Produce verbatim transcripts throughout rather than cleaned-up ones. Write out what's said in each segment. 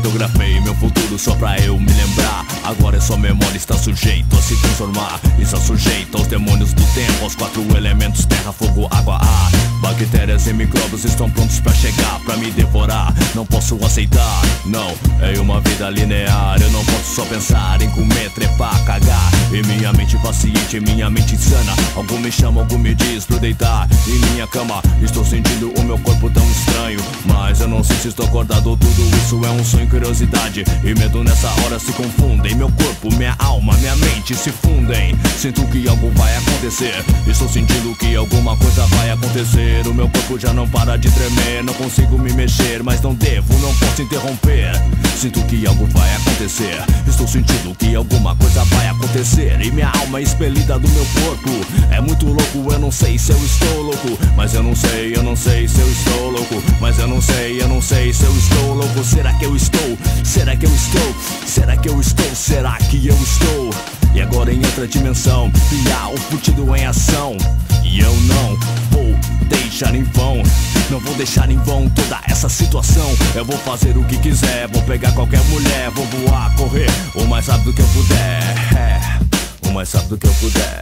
fotografei meu futuro só pra eu me lembrar. Agora é só memória, está sujeito a se transformar. Está sujeito aos demônios do tempo, aos quatro elementos: terra, fogo, água, ar. Bactérias e micróbios estão prontos pra chegar, pra me devorar. Não posso aceitar, não, é uma vida linear. Eu não posso só pensar em comer, trepar, cagar. E minha mente paciente, minha mente insana. Algo me chama, algo me diz pra eu deitar em minha cama. Estou sentindo o meu corpo tão estranho, mas eu não sei se estou acordado ou tudo isso é um sonho, curiosidade e medo nessa hora se confundem. Meu corpo, minha alma, minha mente se fundem. Sinto que algo vai acontecer, estou sentindo que alguma coisa vai acontecer. O meu corpo já não para de tremer, não consigo me mexer, mas não devo, não posso interromper. Sinto que algo vai acontecer, estou sentindo que alguma coisa vai acontecer. E minha alma é expelida do meu corpo. É muito louco, eu não sei se eu estou louco, mas eu não sei, eu não sei se eu estou louco, mas eu não sei, eu não sei se eu estou louco. Será que eu estou? Será que eu estou? Será que eu estou? Será que eu estou? E agora em outra dimensão, criar o fudido em ação. E eu não vou deixar em vão, não vou deixar em vão toda essa situação. Eu vou fazer o que quiser, vou pegar qualquer mulher, vou voar, correr o mais rápido que eu puder, é, o mais rápido que eu puder.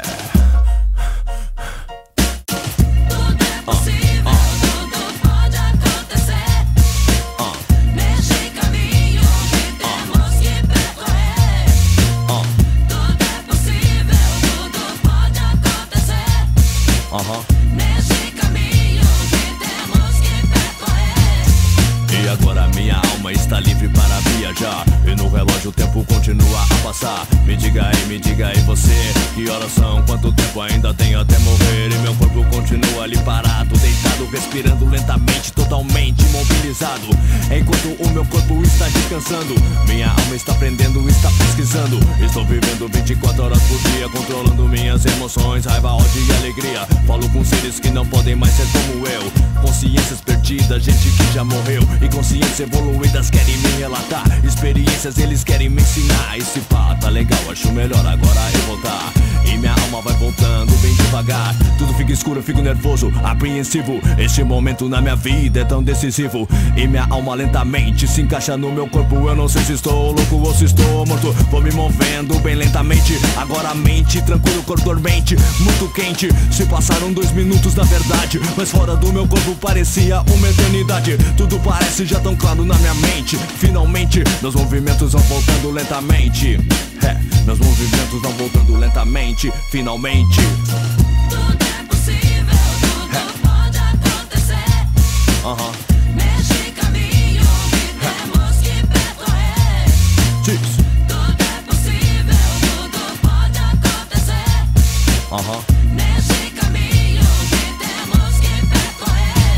Nesse caminho que temos que percorrer. E agora minha alma está livre para viajar, e no relógio o tempo continua a passar. Me diga aí, me diga aí você, que horas são, quanto tempo ainda tem até morrer. E meu corpo continua ali parado, deitado, respirando lentamente, totalmente imobilizado. Enquanto o meu corpo está descansando, minha alma está aprendendo, está pesquisando. Estou vivendo vinte e quatro horas por dia, controlando minhas emoções, raiva, ódio e alegria. Falo com seres que não podem mais ser como eu, consciências perdidas, gente que já morreu. E consciências evoluídas querem me relatar experiências, eles querem me ensinar. Esse pá, tá legal, acho melhor agora eu voltar. E minha alma vai voltando bem devagar. Tudo fica escuro, eu fico nervoso, apreensivo. Este momento na minha vida é tão decisivo. E minha alma lentamente se encaixa no meu corpo. Eu não sei se estou louco ou se estou morto. Vou me movendo bem lentamente. Agora a mente, tranquilo, corpo dormente, muito quente. Se passaram dois minutos na verdade, mas fora do meu corpo parecia uma eternidade. Tudo parece já tão claro na minha mente. Finalmente, meus movimentos vão voltando lentamente. É, meus movimentos vão voltando lentamente. Finalmente. Tudo é possível, tudo é. Pode acontecer. Aham. Uh-huh. Neste caminho que temos que percorrer. Diz. Tudo é possível, tudo pode acontecer. Aham. Uh-huh. Neste caminho que temos que percorrer.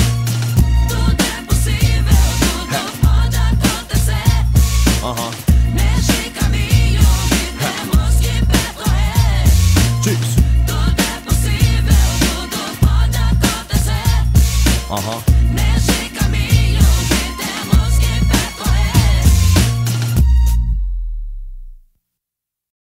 Tudo é possível, tudo é. Pode acontecer. Aham. Uh-huh. Neste caminho que temos que percorrer. Diz.